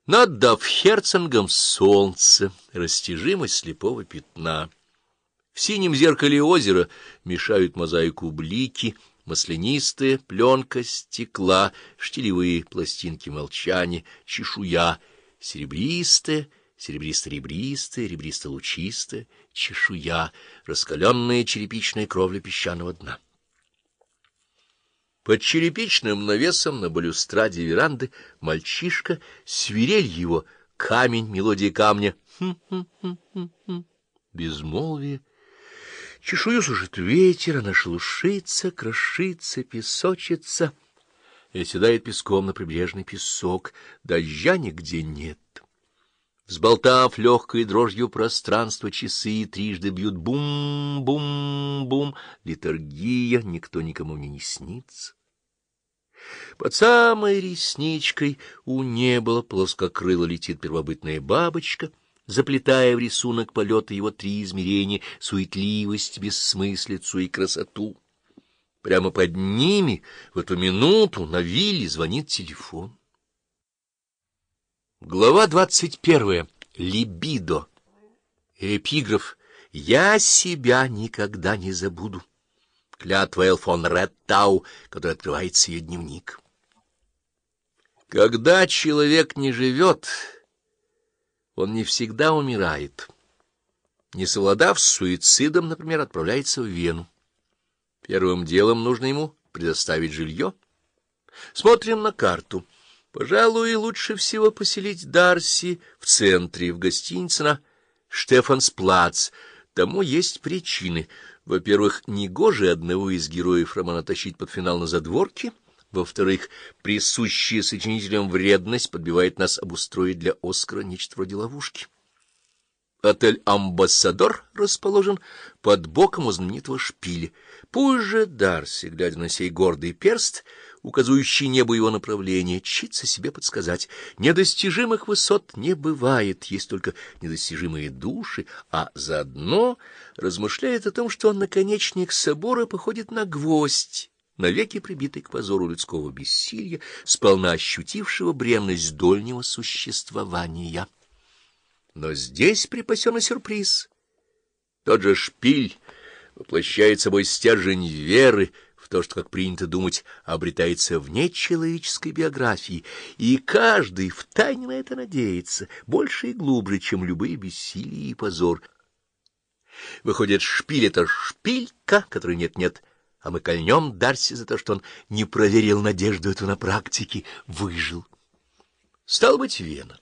Над Давхерцингом солнце, растяжимость слепого пятна. В синем зеркале озера мешают мозаику блики, маслянистая пленка стекла, штилевые пластинки молчания, чешуя, серебристая, серебристо-ребристая, ребристо-лучистая, чешуя, раскаленная черепичная кровля песчаного дна. Под черепичным навесом на балюстраде веранды мальчишка, свирель его, камень, мелодия камня, безмолвие. Чешую сушит ветер, она шелушится, крошится, песочится, и оседает песком на прибрежный песок, дождя нигде нет. Взболтав легкой дрожью пространство, часы трижды бьют бум-бум-бум, литургия, никто никому мне не снится. Под самой ресничкой у неба плоскокрыло летит первобытная бабочка, заплетая в рисунок полета его три измерения — суетливость, бессмыслицу и красоту. Прямо под ними в эту минуту на вилле звонит телефон. Глава 21. Либидо. Эпиграф. «Я себя никогда не забуду». Клятва Эл фон Реттау, которой открывается ее дневник. Когда человек не живет, он не всегда умирает. Не совладав с суицидом, например, отправляется в Вену. Первым делом нужно ему предоставить жилье. Смотрим на карту. Пожалуй, лучше всего поселить Дарси в центре, в гостинице на Штефансплац. Тому есть причины. Во-первых, негоже одного из героев романа тащить под финал на задворке. Во-вторых, присущая сочинителям вредность подбивает нас обустроить для Оскара нечто вроде ловушки. Отель «Амбассадор» расположен под боком у знаменитого шпиля. Пусть же Дарси, глядя на сей гордый перст, указывающий небу его направление, чится себе подсказать: недостижимых высот не бывает, есть только недостижимые души, а заодно размышляет о том, что он наконечник собора походит на гвоздь, навеки прибитый к позору людского бессилия, сполна ощутившего бренность дольнего существования. Но здесь припасен и сюрприз. Тот же шпиль воплощает собой стержень веры в то, что, как принято думать, обретается вне человеческой биографии, и каждый втайне на это надеется, больше и глубже, чем любые бессилие и позор. Выходит, шпиль — это шпилька, которой нет-нет, а мы кольнем Дарси за то, что он не проверил надежду эту на практике, выжил. Стало быть, Вена.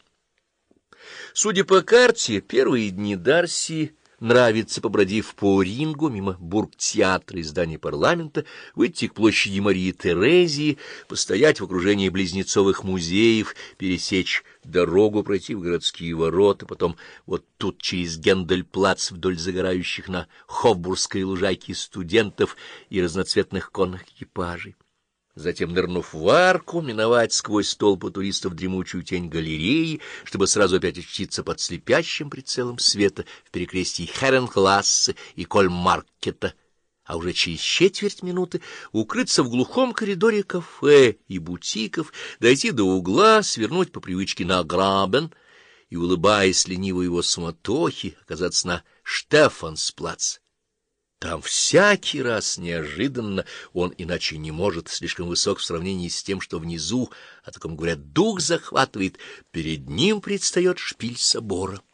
Судя по карте, первые дни Дарси нравится, побродив по Рингу, мимо бургтеатра и здания парламента, выйти к площади Марии Терезии, постоять в окружении близнецовых музеев, пересечь дорогу, пройти в городские ворота, потом вот тут через Гендельплац вдоль загорающих на Хофбургской лужайке студентов и разноцветных конных экипажей. Затем, нырнув в арку, миновать сквозь толпу туристов дремучую тень галереи, чтобы сразу опять очутиться под слепящим прицелом света в перекрестии Херенклассе и Кольмаркета, а уже через четверть минуты укрыться в глухом коридоре кафе и бутиков, дойти до угла, свернуть по привычке на Грабен и, улыбаясь лениво его суматохи, оказаться на Штефансплац. Там всякий раз неожиданно он иначе не может, слишком высок в сравнении с тем, что внизу, о таком говорят, дух захватывает, перед ним предстает шпиль собора.